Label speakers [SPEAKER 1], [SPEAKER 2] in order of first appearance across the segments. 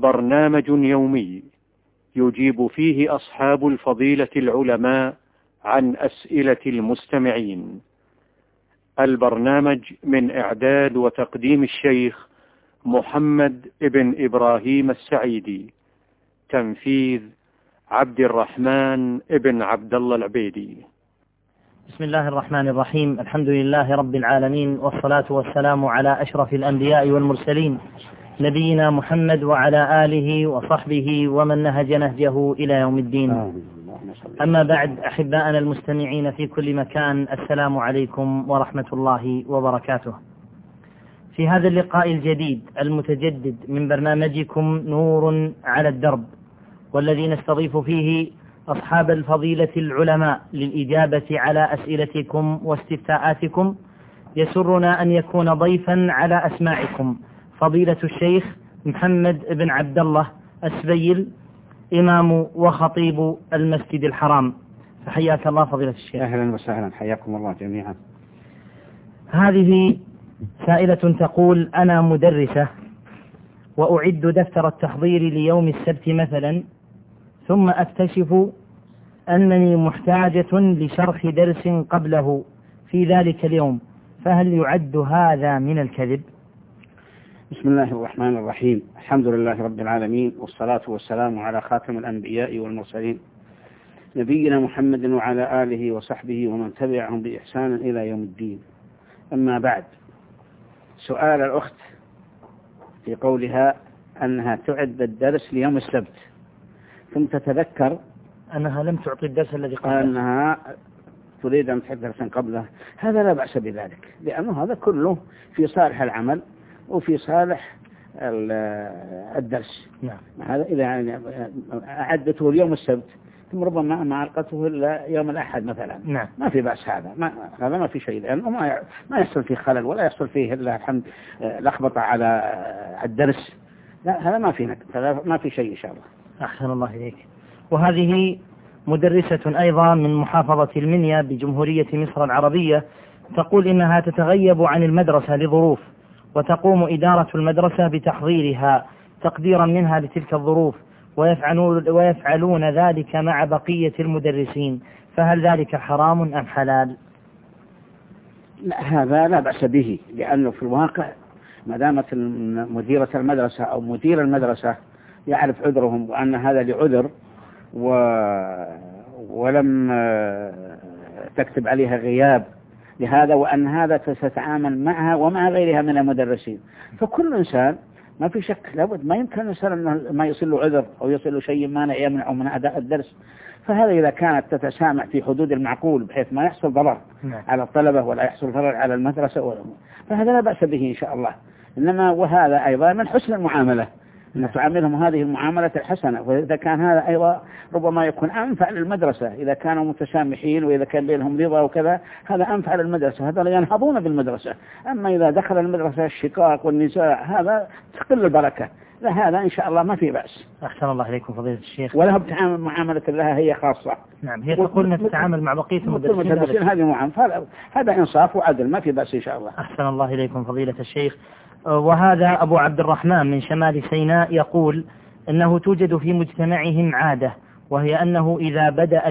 [SPEAKER 1] برنامج يومي يجيب فيه أصحاب الفضيلة العلماء عن أسئلة المستمعين. البرنامج من إعداد وتقديم الشيخ محمد ابن إبراهيم السعيدي، تنفيذ عبد الرحمن ابن عبد الله العبيدي.
[SPEAKER 2] بسم الله الرحمن الرحيم. الحمد لله رب العالمين، والصلاة والسلام على أشرف الأنبياء والمرسلين، نبينا محمد وعلى آله وصحبه ومن نهج نهجه إلى يوم الدين. أما بعد، أحباءنا المستمعين في كل مكان، السلام عليكم ورحمة الله وبركاته. في هذا اللقاء الجديد المتجدد من برنامجكم نور على الدرب، والذي نستضيف فيه أصحاب الفضيلة العلماء للإجابة على أسئلتكم واستفتاءاتكم، يسرنا أن يكون ضيفا على أسماعكم فضيلة الشيخ محمد بن عبد الله السبيل، إمام وخطيب المسجد الحرام. فحياك الله فضيلة الشيخ.
[SPEAKER 3] أهلا وسهلا، حياكم الله جميعا.
[SPEAKER 2] هذه سائلة تقول: أنا مدرسة وأعد دفتر التحضير ليوم السبت مثلا، ثم أكتشف أنني محتاجة لشرح درس قبله في ذلك اليوم، فهل يعد هذا من الكذب؟
[SPEAKER 3] بسم الله الرحمن الرحيم. الحمد لله رب العالمين، والصلاة والسلام على خاتم الأنبياء والمرسلين، نبينا محمد وعلى آله وصحبه ومن تبعهم بإحسان إلى يوم الدين. أما بعد، سؤال الأخت في قولها أنها تعد الدرس ليوم السبت، ثم تتذكر
[SPEAKER 2] أنها لم تعطي الدرس الذي قبله،
[SPEAKER 3] أنها تريد أن تعطي درسا قبله. هذا لا بأس بذلك، لأنه هذا كله في صالح العمل وفي صالح الدرس.
[SPEAKER 2] نعم.
[SPEAKER 3] هذا إذا يعني أعدته اليوم السبت ثم ربما ما ألقته إلا يوم الأحد مثلا،
[SPEAKER 2] نعم،
[SPEAKER 3] ما في بأس. هذا ما في شيء، لأنه ما يحصل فيه خلل ولا يحصل فيه إلا الحمد لخبطة على الدرس. لا، هذا ما في شيء إن شاء الله.
[SPEAKER 2] أحسن الله إليك. وهذه مدرسة أيضا من محافظة المنيا بجمهورية مصر العربية، تقول إنها تتغيب عن المدرسة لظروف، وتقوم إدارة المدرسة بتحضيرها تقديرا منها لتلك الظروف، ويفعلون ذلك مع بقية المدرسين، فهل ذلك حرام أم حلال؟
[SPEAKER 3] لا، هذا لا بأس به، لأنه في الواقع ما دامت مديرة المدرسة أو مدير المدرسة يعرف عذرهم وأن هذا لعذر ولم تكتب عليها غياب لهذا، وأن هذا ستتعامل معها ومع غيرها من المدرسين، فكل إنسان ما في شك لابد ما يمكن الإنسان أنه ما يصل له عذر أو يصل له شيء مانع يمنعه من أداء الدرس. فهذا إذا كانت تتسامح في حدود المعقول بحيث ما يحصل ضرر على الطلبة ولا يحصل ضرر على المدرسة فهذا لا بأس به إن شاء الله. إنما وهذا أيضا من حسن المعاملة، أن تعاملهم هذه المعاملة الحسنة، وإذا كان هذا أيضا ربما يكون أنفع للمدرسة إذا كانوا متسامحين، وإذا كان بينهم رضا وكذا، هذا أنفع للمدرسة، هذا لا ينهضون بالمدرسة. أما إذا دخل المدرسة الشقاق والنزاع هذا تقل البركة. لا، هذا إن شاء الله ما في بأس.
[SPEAKER 2] أحسن الله إليكم فضيلة الشيخ.
[SPEAKER 3] ولا بتعامل معاملة لها هي خاصة.
[SPEAKER 2] نعم، هي تقول أن تتعامل مع بقية المدرسين،
[SPEAKER 3] هذه معاملة، هذا إنصاف وعدل، ما في بأس إن شاء الله.
[SPEAKER 2] أحسن الله إليكم فضيلة الشيخ. وهذا أبو عبد الرحمن من شمال سيناء يقول أنه توجد في مجتمعهم عادة، وهي أنه إذا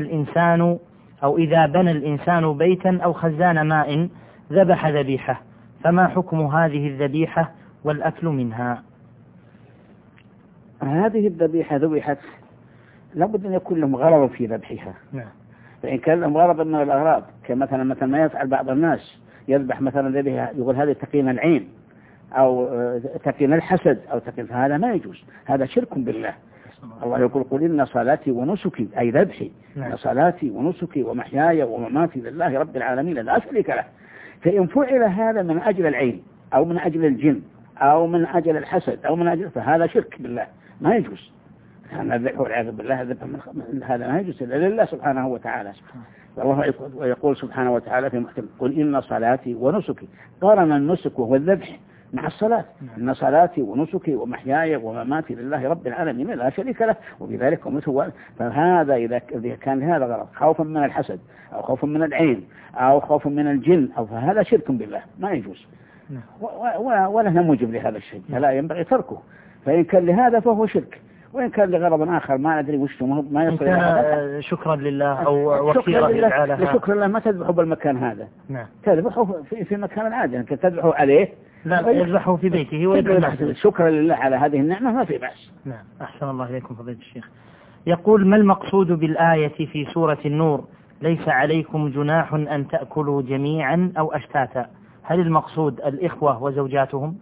[SPEAKER 2] بنى الإنسان بيتا أو خزان ماء ذبح ذبيحة، فما حكم هذه الذبيحة والأكل منها؟
[SPEAKER 3] هذه الذبيحة ذبحت لابد أن يكون لهم غرض في ذبحها.
[SPEAKER 2] نعم.
[SPEAKER 3] فإن كان لهم غرض من الأغراض، كمثلا ما يفعل بعض الناس يذبح مثلا ذبيحة يقول هذه تقين العين أو تقين الحسد أو تقين، فهذا ما يجوز، هذا شرك بالله. الله يقول: قل إن صلاتي ونسكي، أي ذبحي، إن صلاتي ونسكي ومحياي ومماتي لله رب العالمين لا شريك له. فإن فعل هذا من أجل العين أو من أجل الجن أو من أجل الحسد أو من أجل، فهذا شرك بالله، ما يجوز. هذا الذبح والعياذ بالله، هذا ما يجوز إلا لله سبحانه وتعالى. والله يقول سبحانه وتعالى في محكم: قل إن صلاتي ونسكي، قارن النسك وهو الذبح مع الصلاة. إن صلاتي ونسكي ومحياي ومماتي لله رب العالمين لا شريك له وبذلك أمرت. فهذا إذا كان هذا غلط، خوفا من الحسد أو خوفا من العين أو خوفا من الجن فهذا شرك بالله، ما يجوز ولا موجب لهذا الشيء، فلا ينبغي تركه. فإن كان لهذا فهو شرك، وإن كان لغرض آخر ما ندري وش ما يصل
[SPEAKER 2] إلى شكرا لله أو وكيرا لله،
[SPEAKER 3] شكرا لله ما تذبحوا بالمكان هذا.
[SPEAKER 2] نعم.
[SPEAKER 3] تذبحوا في مكان العادي، أنت تذبحوا عليه،
[SPEAKER 2] لا يذبحوا في بيته ويذبحوا
[SPEAKER 3] شكرا لله على هذه النعمة، ما في بأس.
[SPEAKER 2] نعم. أحسن الله إليكم فضيلة الشيخ. يقول: ما المقصود بالآية في سورة النور: ليس عليكم جناح أن تأكلوا جميعا أو أشتاتا؟ هل المقصود الإخوة وزوجاتهم؟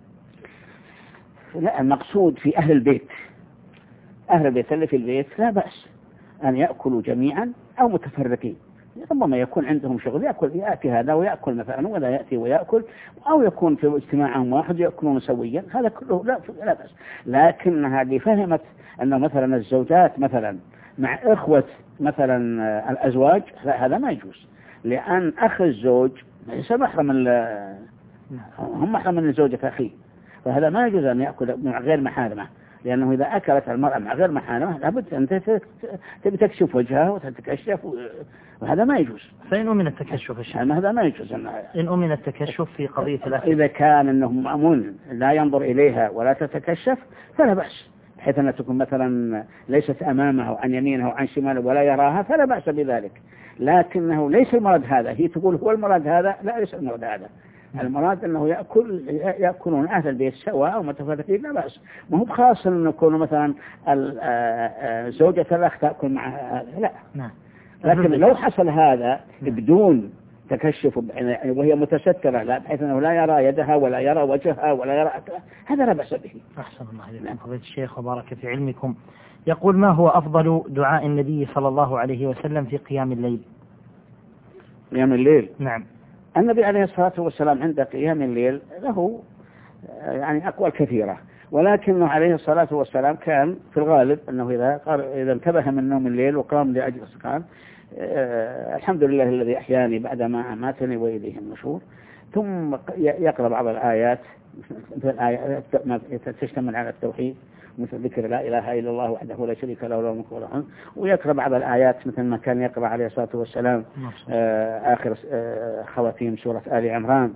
[SPEAKER 3] لا، المقصود في أهل البيت. أهل البيت اللي في البيت لا بأس أن يأكلوا جميعا أو متفرقين. ربما يكون عندهم شغل يأتي هذا ويأكل مثلا، ولا يأتي ويأكل، أو يكون في اجتماعهم واحد يأكلون سويا، هذا كله لا بأس. لكن هذه فهمت أنه مثلا الزوجات مثلا مع إخوة مثلا الأزواج، لا، هذا ما يجوز، لأن أخ الزوج ليس محرم، هم محرم من زوجة أخيه، فهذا ما يجوز أن يأكل مع غير محارمه، لأنه إذا أكلت المرأة مع غير محارمه لابد أن تبي تكشف وجهها وتتكشف، وهذا ما يجوز.
[SPEAKER 2] فإن أمن التكشف الشيخ،
[SPEAKER 3] هذا ما يجوز.
[SPEAKER 2] إن أمن التكشف في قضية الأكل،
[SPEAKER 3] إذا كان أنه مأمون لا ينظر إليها ولا تتكشف فلا بأس، بحيث أن تكون مثلا ليست أمامه أو عن يمينه أو عن شماله ولا يراها، فلا بأس بذلك. لكنه ليس المراد هذا، هي تقول هو المراد هذا، لا، ليس المراد هذا. المراد أنه يأكلون أهل البيت سواء أو متفرقين، لا بأس. ما هو بخاص أن يكون مثلا زوجة الأخ تأكل مع هذا، لا. لكن لو حصل هذا بدون تكشف وهي متسترة، لا، بحيث أنه لا يرى يدها ولا يرى وجهها ولا يرى أكلها، هذا لا بأس به.
[SPEAKER 2] أحسن الله إليكم فضيلة الشيخ وبارك في علمكم. يقول: ما هو أفضل دعاء النبي صلى الله عليه وسلم في قيام الليل؟
[SPEAKER 3] قيام الليل؟
[SPEAKER 2] نعم.
[SPEAKER 3] النبي عليه الصلاة والسلام عند قيام الليل له يعني أقوال كثيرة، ولكنه عليه الصلاة والسلام كان في الغالب أنه إذا انتبه من نوم الليل وقام لأجل قال: الحمد لله الذي أحياني بعدما أماتني وإليه النشور، ثم يقرأ بعض الآيات مثل الآيات تشتمل على التوحيد، مثل ذكر لا إله إلا الله وحده لا شريك له له الملك وله الحمد، ويقرأ بعض الآيات مثل ما كان يقرأ عليه الصلاة والسلام آخر خواتيم سورة آل عمران.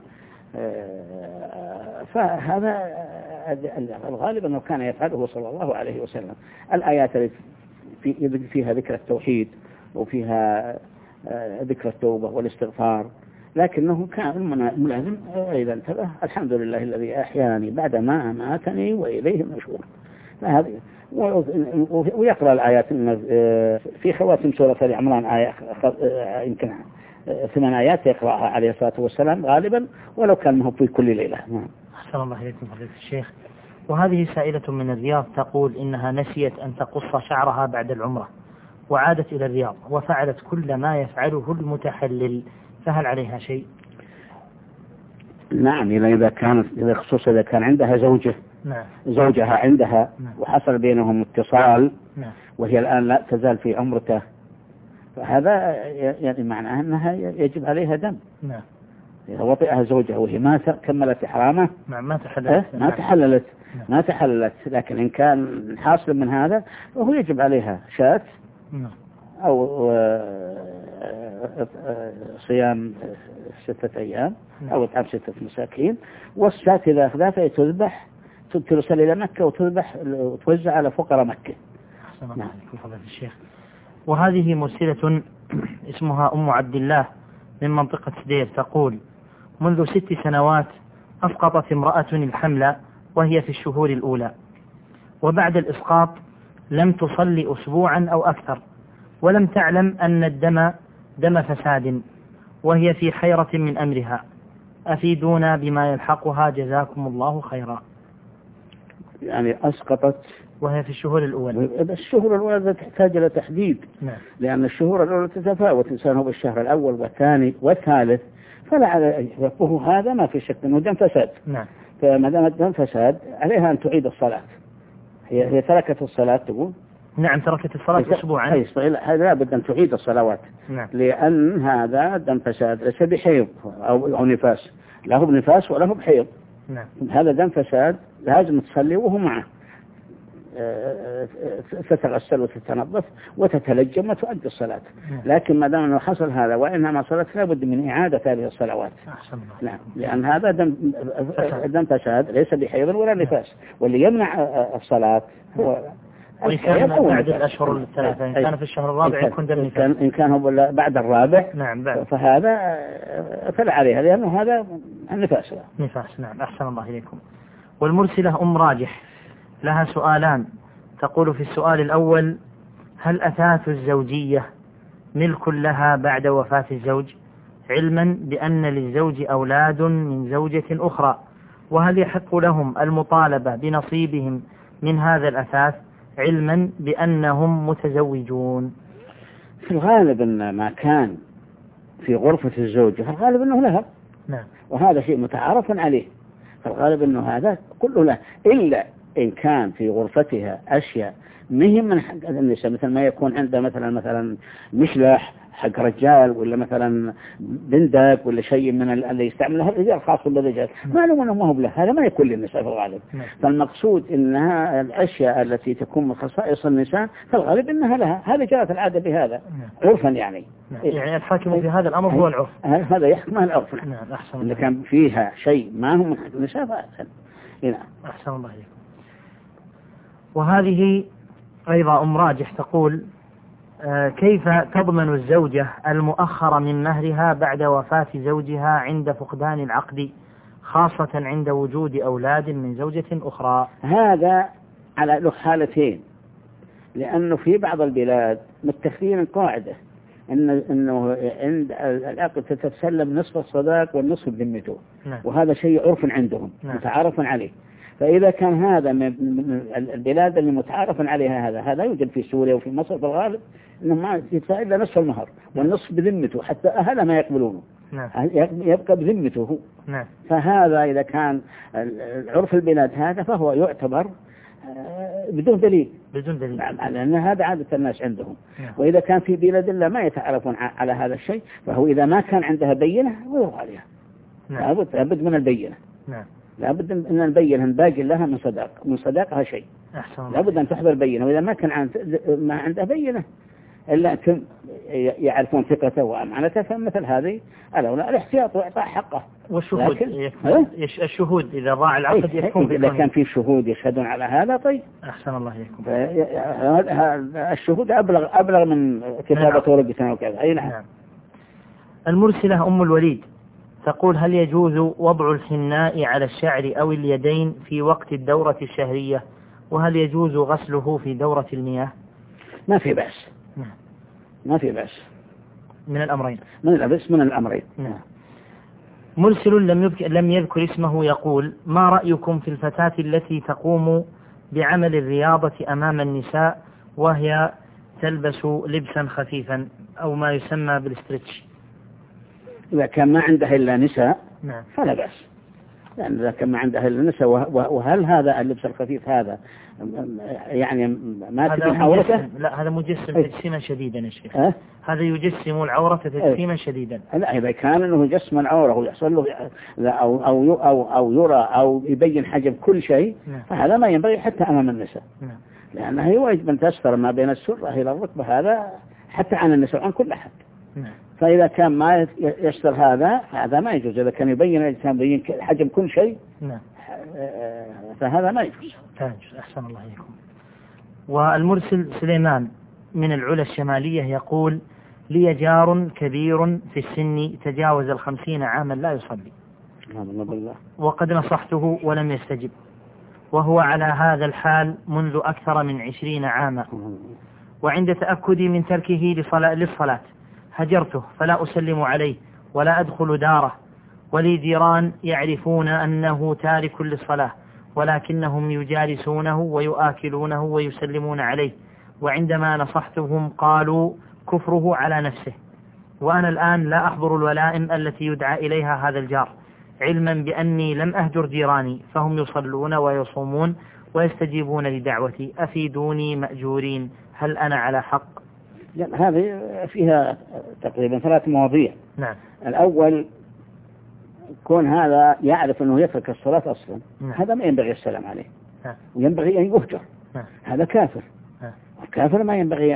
[SPEAKER 3] فهذا الغالب أنه كان يفعله صلى الله عليه وسلم. الآيات اللي فيها ذكر التوحيد وفيها ذكر التوبة والاستغفار، لكنه كان ملازم إذا انتبه: الحمد لله الذي أحياني بعدما أماتني وإليه النشور. ويقرأ الآيات في خواتم سورة آل عمران يمكن 8 آيات يقرأها عليه الصلاة والسلام غالبا، ولو كان ما هو في كل ليلة.
[SPEAKER 2] أحسن الله إليكم فضيلة الشيخ. وهذه سائلة من الرياض تقول إنها نسيت أن تقص شعرها بعد العمرة، وعادت إلى الرياض وفعلت كل ما يفعله المتحلل، فهل عليها شيء؟
[SPEAKER 3] نعم، إذا خصوصا إذا كان عندها زوجة،
[SPEAKER 2] نعم،
[SPEAKER 3] زوجها عندها، نعم، وحصل بينهم اتصال،
[SPEAKER 2] نعم،
[SPEAKER 3] وهي الآن لا تزال في عمرته، فهذا يعني معناه أنها يجب عليها دم.
[SPEAKER 2] نعم.
[SPEAKER 3] إذا وطئها زوجها وهي ما كملت إحرامه،
[SPEAKER 2] نعم، ما
[SPEAKER 3] تحللت، لكن إن كان حاصل من هذا فهو يجب عليها شاة،
[SPEAKER 2] نعم،
[SPEAKER 3] أو صيام 6 أيام، أو إطعام 6 مساكين. والشاة إذا أخذها فتذبح، ترسل إلى مكة وتذبح وتوزع على فقراء مكة.
[SPEAKER 2] نعم. فضيلة الشيخ. وهذه مرسلة اسمها أم عبد الله من منطقة سدير تقول: منذ 6 سنوات أسقطت امرأة الحمل وهي في الشهور الأولى، وبعد الإسقاط لم تصلي أسبوعا أو أكثر، ولم تعلم أن الدم دم فساد، وهي في حيرة من أمرها، أفيدونا بما يلحقها جزاكم الله خيرا.
[SPEAKER 3] يعني أسقطت وهي
[SPEAKER 2] في الشهور الأولى.
[SPEAKER 3] الشهور الأولى تحتاج إلى تحديد،
[SPEAKER 2] نعم،
[SPEAKER 3] لأن الشهور الأولى تتفاوت، إنسان هو بالشهر الأول والثاني والثالث، فلا على هذا ما في شك أنه دم فساد.
[SPEAKER 2] نعم.
[SPEAKER 3] فما دام الدم فساد عليها أن تعيد الصلاة. هي تركت الصلاة تقول.
[SPEAKER 2] نعم، تركت الصلاة أسبوعا.
[SPEAKER 3] هذا لابد أن تعيد الصلوات.
[SPEAKER 2] نعم.
[SPEAKER 3] لأن هذا دم فساد، ليس بحيض أو نفاس، له بنفاس وله بحيض.
[SPEAKER 2] نعم.
[SPEAKER 3] هذا دم فساد، لازم تصلي وهو معه. تتغسل وتتنظف وتتلجم وتؤدي الصلاة. لكن ما دام أنه حصل هذا وإنما صلاة لابد من إعادة هذه الصلوات. نعم، لأن هذا دم فساد ليس بحيض ولا نفاس، واللي يمنع الصلاة هو
[SPEAKER 2] وإن كان بعد الأشهر الثلاثة، إن كان في الشهر الرابع يكون دم نفاس،
[SPEAKER 3] إن كان هو بعد الرابع
[SPEAKER 2] نعم بعد.
[SPEAKER 3] فهذا فلا عليها لأنه هذا النفاس.
[SPEAKER 2] نفاس. نعم، أحسن الله إليكم. والمرسلة أم راجح لها سؤالان، تقول في السؤال الأول: هل أثاث الزوجية ملك لها بعد وفاة الزوج، علما بأن للزوج أولاد من زوجة أخرى، وهل يحق لهم المطالبة بنصيبهم من هذا الأثاث علما بأنهم متزوجون؟
[SPEAKER 3] في الغالب أن ما كان في غرفة الزوجة في الغالب أنه لها.
[SPEAKER 2] نعم.
[SPEAKER 3] وهذا شيء متعارف عليه، في الغالب أنه هذا كله له، إلا إن كان في غرفتها أشياء مهم من حق النساء، مثل ما يكون عنده مثلا مشلح حق رجال، ولا مثلا بندق، ولا شيء من اللي يستعملها الرجال خاص بالرجال، معلوم أنه ما هو له، هذا ما يكون للنساء في الغالب. فالمقصود إنها الأشياء التي تكون من خصائص النساء في الغالب إنها لها، هذا جرت العادة بهذا عرفا يعني.
[SPEAKER 2] يعني الحاكم في هذا الأمر هو العرف،
[SPEAKER 3] هذا يحكمه العرف.
[SPEAKER 2] نعم، أحسن.
[SPEAKER 3] إذا كان فيها شيء ما هو من حق النساء فأحسن. نعم،
[SPEAKER 2] أحسن الله عليكم. وهذه أيضا أم راجح تقول: كيف تضمن الزوجة المؤخر من مهرها بعد وفاة زوجها عند فقدان العقد، خاصة عند وجود أولاد من زوجة أخرى؟
[SPEAKER 3] هذا على له حالتين، لأنه في بعض البلاد متخذين قاعدة إنه عند العقد تتسلم نصف الصداق والنصف بذمته.
[SPEAKER 2] نعم.
[SPEAKER 3] وهذا شيء عرف عندهم. نعم. متعارف عليه. فإذا كان هذا من البلاد اللي متعارف عليها، هذا يوجد في سوريا وفي مصر في الغالب، إنه ما يدفع إلا نصف المهر والنصف بذمته، حتى أهله ما يقبلونه.
[SPEAKER 2] نعم.
[SPEAKER 3] يبقى بذمته.
[SPEAKER 2] نعم.
[SPEAKER 3] فهذا إذا كان عرف البلاد هذا فهو يعتبر بدون دليل. لأن هذا عادة الناس عندهم.
[SPEAKER 2] نعم.
[SPEAKER 3] وإذا كان في بلاد إلا ما يتعرفون على هذا الشيء، فهو إذا ما كان عندها بينة ويروح عليها.
[SPEAKER 2] نعم.
[SPEAKER 3] لابد من البينة.
[SPEAKER 2] نعم.
[SPEAKER 3] لابد أن نبين أن باقي لها من صداقها شيء. لابد أن تحضر بينة، وإذا ما كان ما عندها بينة إلا يعرفون ثقته وأمانته، فمثل هذه الأولى الاحتياط وإعطاء حقه.
[SPEAKER 2] والشهود الشهود إذا ضاع العقد يكون
[SPEAKER 3] إذا كان في شهود يشهدون على هذا طيب.
[SPEAKER 2] أحسن الله إليكم.
[SPEAKER 3] الشهود أبلغ من كتابة ورقة وكذا. أي نعم.
[SPEAKER 2] المرسلة أم الوليد تقول: هل يجوز وضع الحناء على الشعر أو اليدين في وقت الدورة الشهرية، وهل يجوز غسله في دورة المياه؟
[SPEAKER 3] ما في بأس. ما في بأس
[SPEAKER 2] من الأمرين.
[SPEAKER 3] من الأمرين.
[SPEAKER 2] مرسل لم يذكر اسمه يقول: ما رأيكم في الفتاة التي تقوم بعمل الرياضة أمام النساء وهي تلبس لبسا خفيفا أو ما يسمى بالاسترتش؟
[SPEAKER 3] إذا كان ما عندها إلا نساء
[SPEAKER 2] نعم.
[SPEAKER 3] فلا بأس، لأن إذا كان ما عندها إلا نساء، وهل هذا اللبس الخفيف هذا يعني ما تبين عورته؟
[SPEAKER 2] لا، هذا مجسم تجسيما شديدا يا شيخ. هذا يجسم العورة تجسيما شديدا. لا،
[SPEAKER 3] إذا كان إنه يجسم العورة ويحصل له أو يرى أو يبين حجم كل شيء، فهذا ما ينبغي حتى أمام النساء. لأنه يجب أن تستر ما بين السرة إلى الركبة، هذا حتى عن النساء عن كل أحد. فإذا كان ما يستر هذا ما يجوز. إذا كان يبين الإنسان يبين حجم كل شيء، فهذا ما يجوز.
[SPEAKER 2] أحسن الله إليكم. والمرسل سليمان من العلا الشمالية يقول: لي جار كبير في السن تجاوز 50 عاما لا يصلي، وقد نصحته ولم يستجب، وهو على هذا الحال منذ أكثر من 20 عاما، وعند تأكدي من تركه للصلاة هجرته فلا أسلم عليه ولا أدخل داره، ولي جيران يعرفون أنه تارك للصلاة ولكنهم يجالسونه ويؤكلونه ويسلمون عليه، وعندما نصحتهم قالوا كفره على نفسه، وأنا الآن لا أحضر الولائم التي يدعى إليها هذا الجار، علما بأني لم أهجر جيراني فهم يصلون ويصومون ويستجيبون لدعوتي، أفيدوني مأجورين، هل أنا على حق؟
[SPEAKER 3] هذه فيها تقريبا 3 مواضيع.
[SPEAKER 2] نعم.
[SPEAKER 3] الأول كون هذا يعرف أنه يترك الصلاة أصلا، هذا ما ينبغي السلام عليه. وينبغي أن يهجر هذا كافر. الكافر ما ينبغي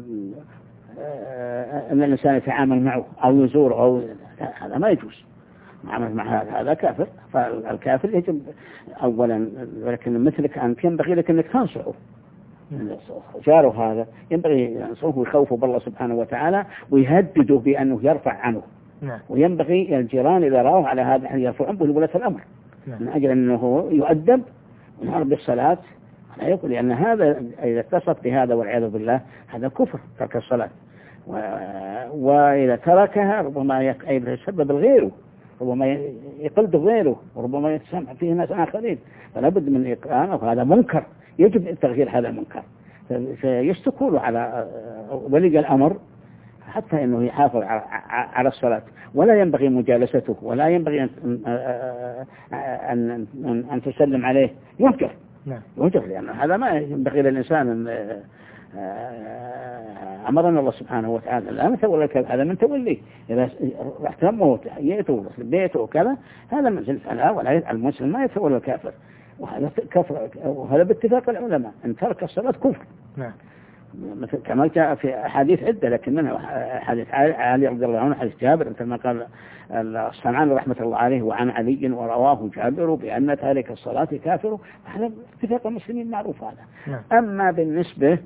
[SPEAKER 3] أن الإنسان يتعامل معه أو يزوره أو هذا ما يجوز معاملة مع هذا كافر. فالكافر يجب أولا، ولكن مثلك أنت ينبغي لك أنك تنصحه. جاره هذا ينبغي ينصحه ويخوفه بالله سبحانه وتعالى ويهدده بأنه يرفع عنه. وينبغي الجيران إذا رأوا على هذا أن يرفعون بولاة الأمر من أجل أنه يؤدب ونهار بالصلاة. لا يقول لأن هذا إذا اتصف بهذا والعياذ بالله هذا كفر ترك الصلاة، وإذا تركها ربما يسبب الغيره، ربما يقلد غيره، وربما يتسمع فيه ناس آخرين. فلا بد من إقامة، وهذا منكر يجب تغيير هذا المنكر. فيشتكون على ولي الأمر حتى أنه يحافظ على الصلاة، ولا ينبغي مجالسته، ولا ينبغي أن تسلم عليه، يهجر. يهجر، لأن هذا ما ينبغي للإنسان. أمرنا الله سبحانه وتعالى لا نتولى الكافر، هذا من توليه. إذا رحت همه تحييته بيته وكذا هذا من فلا، ولا المسلم ما يتولى الكافر. وهذا كفر، وهذا باتفاق العلماء أن ترك الصلاة كفر. مثل كما جاء في أحاديث عدة، لكن منها حديث علي رضي الله عنه، حديث جابر مثل ما قال الصنعاني رحمة الله عليه وعن علي ورواه جابر بأن تارك الصلاة كافر. هذا اتفاق المسلمين معروف هذا. أما بالنسبة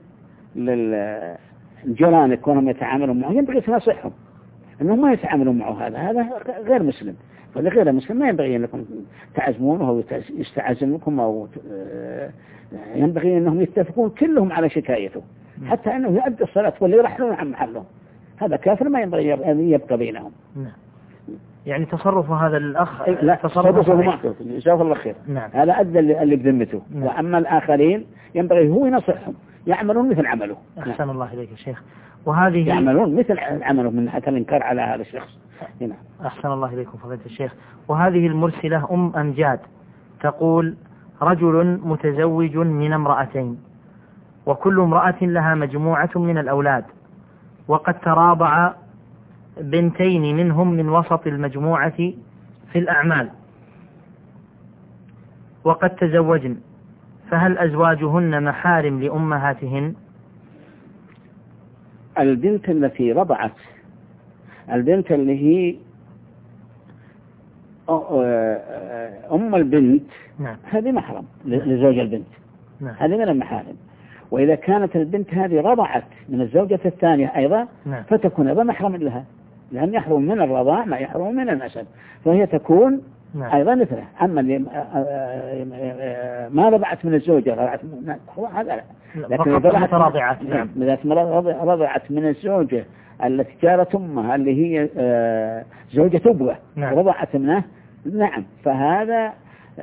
[SPEAKER 3] للجيران كونهم يتعاملون معه ينبغي تنصحهم أنهم ما يتعاملون معه، هذا غير مسلم. فلغير مسلم ما ينبغي أنكم تعزمونه أو يستعزمكم، أو ينبغي أنهم يتفقون كلهم على شكايته حتى أنه يؤدي الصلاة واللي يرحلون عن محله. هذا كافر ما ينبغي أن يبقى بينهم.
[SPEAKER 2] يعني تصرف هذا الأخ
[SPEAKER 3] لا تصرفه معه جزاه الله خير. هذا أدى اللي بذمته. وأما الآخرين ينبغي هو ينصحهم يعملون مثل عمله.
[SPEAKER 2] أحسن الله إليك يا شيخ. وهذه
[SPEAKER 3] يعملون مثل عمله من حتى الإنكار على هذا الشخص. هنا.
[SPEAKER 2] أحسن الله إليكم فضيلة الشيخ. وهذه المرسلة أمجاد تقول: رجل متزوج من امرأتين، وكل امرأة لها مجموعة من الأولاد، وقد تراضع بنتين منهم من وسط المجموعة في الأعمال وقد تزوجن، فهل أزواجهن محارم لأمهاتهن؟
[SPEAKER 3] البنت التي رضعت، البنت اللي هي أم البنت، هذه محرم لزوج البنت، هذه من المحارم. وإذا كانت البنت هذه رضعت من الزوجة الثانية أيضا فتكون أيضا محرم لها، لأن يحرم من الرضاع ما يحرم من النسب، فهي تكون أيضا مثلها. أما اللي ما رضعت من الزوجة رضعت من هذا لا. لكن إذا رضعت من الزوجة التي كانت أمها اللي هي زوجة أبوه رضعت منه، نعم، فهذا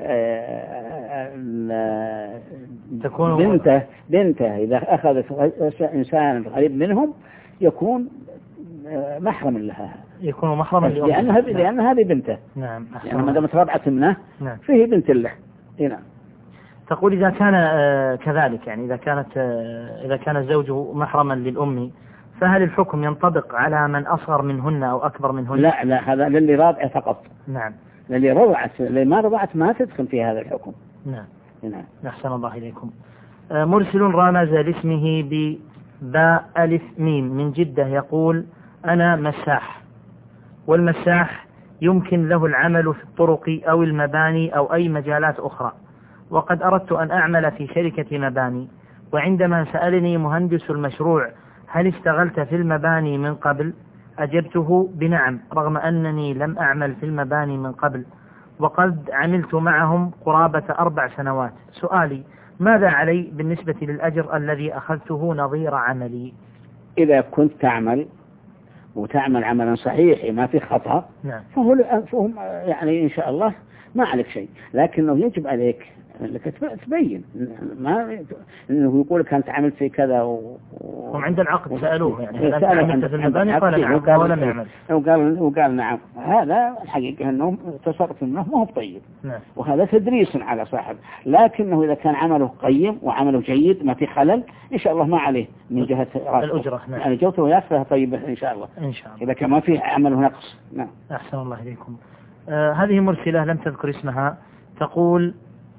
[SPEAKER 2] تكون
[SPEAKER 3] بنته إذا أخذت إنسان قريب منهم يكون محرم لها،
[SPEAKER 2] يكون محرما
[SPEAKER 3] لأن هذه بنته.
[SPEAKER 2] نعم.
[SPEAKER 3] يعني ما دامت رضعت منه فيه بنت له. نعم.
[SPEAKER 2] تقول إذا كان كذلك، يعني إذا كان الزوج محرما للأم، فهل الحكم ينطبق على من أصغر منهن أو أكبر منهن؟
[SPEAKER 3] لا، هذا للي راضع فقط.
[SPEAKER 2] نعم.
[SPEAKER 3] للي رضعت، اللي ما رضعت ما تدخل في هذا الحكم.
[SPEAKER 2] نعم. أحسن الله إليكم. مرسل رمز لاسمه بباء ألف ميم من جدة يقول: أنا مساح، والمساح يمكن له العمل في الطرق أو المباني أو أي مجالات أخرى، وقد أردت أن أعمل في شركة مباني، وعندما سألني مهندس المشروع: هل اشتغلت في المباني من قبل؟ أجبته بنعم، رغم أنني لم أعمل في المباني من قبل، وقد عملت معهم قرابة 4 سنوات. سؤالي: ماذا علي بالنسبة للأجر الذي أخذته نظير عملي؟
[SPEAKER 3] إذا كنت تعمل وتعمل عملا صحيح ما في خطأ، فهم يعني إن شاء الله ما عليك شيء، لكنه يجب عليك أنك تبين، ما إنه يقول كانت عملت في كذا
[SPEAKER 2] هم عند العقد سألوه يعني عملت في المباني قال نعم ولم يعمل
[SPEAKER 3] وقال نعم. هذا الحقيقة أنه تصرف منه ما هو طيب، وهذا تدريس على صاحب، لكنه إذا كان عمله قيم وعمله جيد ما في خلل إن شاء الله ما عليه من جهة
[SPEAKER 2] الأجرة.
[SPEAKER 3] يعني جوته يأخذها طيبة إن شاء الله إذا كان ما فيه عمله نقص. نعم.
[SPEAKER 2] أحسن الله إليكم. هذه مرسلة لم تذكر اسمها تقول: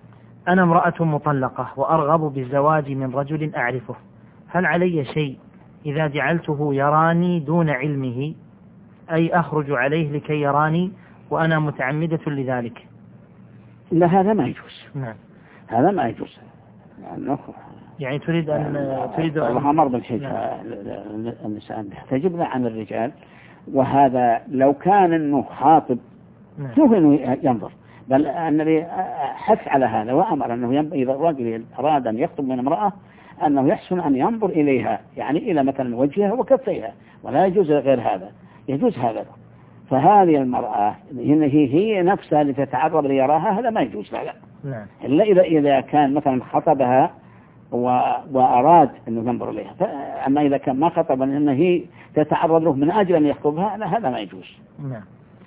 [SPEAKER 2] أنا امرأة مطلقة وأرغب بالزواج من رجل أعرفه، هل علي شيء إذا جعلته يراني دون علمه، أي أخرج عليه لكي يراني وأنا متعمدة لذلك؟
[SPEAKER 3] لا، هذا ما يجوز.
[SPEAKER 2] نعم.
[SPEAKER 3] هذا ما يجوز، لأنه
[SPEAKER 2] يعني تريد أن
[SPEAKER 3] الله أمر بالحجاب. النساء تجب عن الرجال، وهذا لو كان أنه خاطب سوف أنه ينظر، بل النبي حث على هذا وأمر أنه إذا الرجل أراد أن يخطب من امرأة أنه يحسن أن ينظر إليها، يعني إلى مثلا وجهها وكفيها، ولا يجوز غير هذا، يجوز هذا. فهذه المرأة هي نفسها اللي تتعرض ليراها، هذا ما يجوز. لا
[SPEAKER 2] نعم.
[SPEAKER 3] إلا إذا كان مثلا خطبها وأراد أنه ينظر إليها. أما إذا كان ما خطب أنه هي تتعرض له من أجل أن يخطبها، هذا ما يجوز.
[SPEAKER 2] نعم.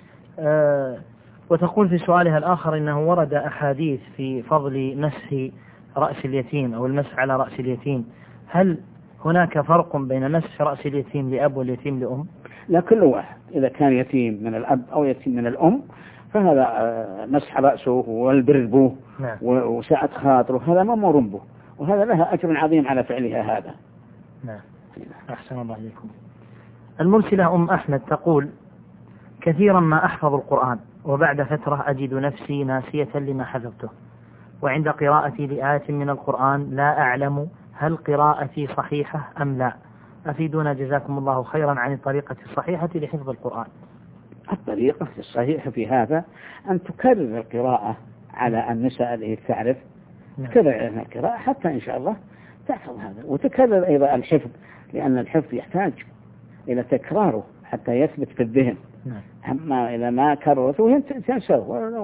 [SPEAKER 2] وتقول في سؤالها الآخر إنه ورد أحاديث في فضل مسح رأس اليتيم أو المسح على رأس اليتيم، هل هناك فرق بين مسح رأس اليتيم لأب واليتيم لأم؟
[SPEAKER 3] لا، كل واحد إذا كان يتيم من الأب أو يتيم من الأم فهذا مسح رأسه والبر به وسعة خاطره، هذا مأمور به، وهذا لها أجر عظيم على فعلها هذا.
[SPEAKER 2] نعم. أحسن الله إليكم. المرسلة أم أحمد تقول: كثيرا ما أحفظ القرآن وبعد فترة أجد نفسي ناسية لما حفظته، وعند قراءتي لآية من القرآن لا أعلم هل قراءتي صحيحة أم لا، أفيدونا جزاكم الله خيرا عن الطريقة الصحيحة لحفظ القرآن.
[SPEAKER 3] الطريقة الصحيحة في هذا أن تكرر القراءة على النساء اللي تعرف، تكرر القراءة حتى إن شاء الله تحفظ هذا، وتكرر أيضا الحفظ، لأن الحفظ يحتاج إلى تكراره حتى يثبت في الذهن. أما إذا ما كررته تنسى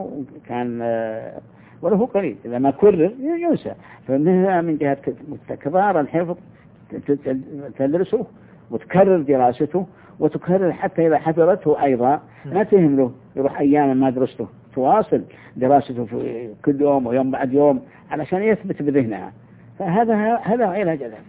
[SPEAKER 3] وله قليل، إذا ما كرر ينسى. فمن جهة تكرار الحفظ تدرسه وتكرر دراسته، وتكرر حتى إذا حفظته أيضا ما تهم له يروح أيام ما درسته، تواصل دراسته في كل يوم ويوم بعد يوم علشان يثبت بذهنها. فهذا علاج ذلك.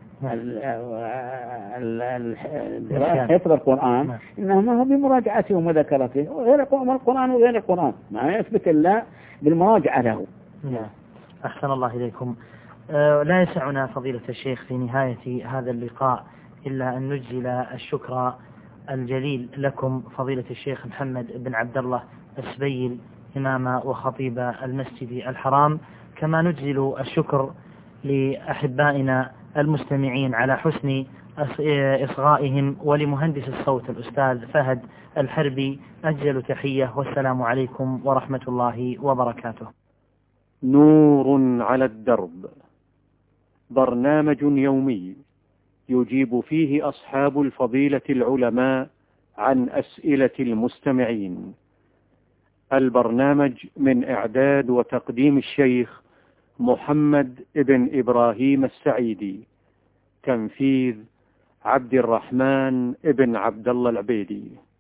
[SPEAKER 3] حفظ القرآن إنما هو بمراجعته ومذاكرته، وغير القرآن وغير القرآن ما يثبت إلا بالمراجعة له.
[SPEAKER 2] أحسن الله إليكم. لا يسعنا فضيلة الشيخ في نهاية هذا اللقاء إلا أن نجزل الشكر الجليل لكم فضيلة الشيخ محمد بن عبد الله السبيل إمام وخطيب المسجد الحرام، كما نجزل الشكر لأحبائنا المستمعين على حسن إصغائهم، ولمهندس الصوت الأستاذ فهد الحربي أجزل تحية، والسلام عليكم ورحمة الله وبركاته.
[SPEAKER 1] نور على الدرب، برنامج يومي يجيب فيه أصحاب الفضيلة العلماء عن أسئلة المستمعين. البرنامج من إعداد وتقديم الشيخ محمد ابن إبراهيم السعيدي، تنفيذ عبد الرحمن ابن عبد الله العبيدي.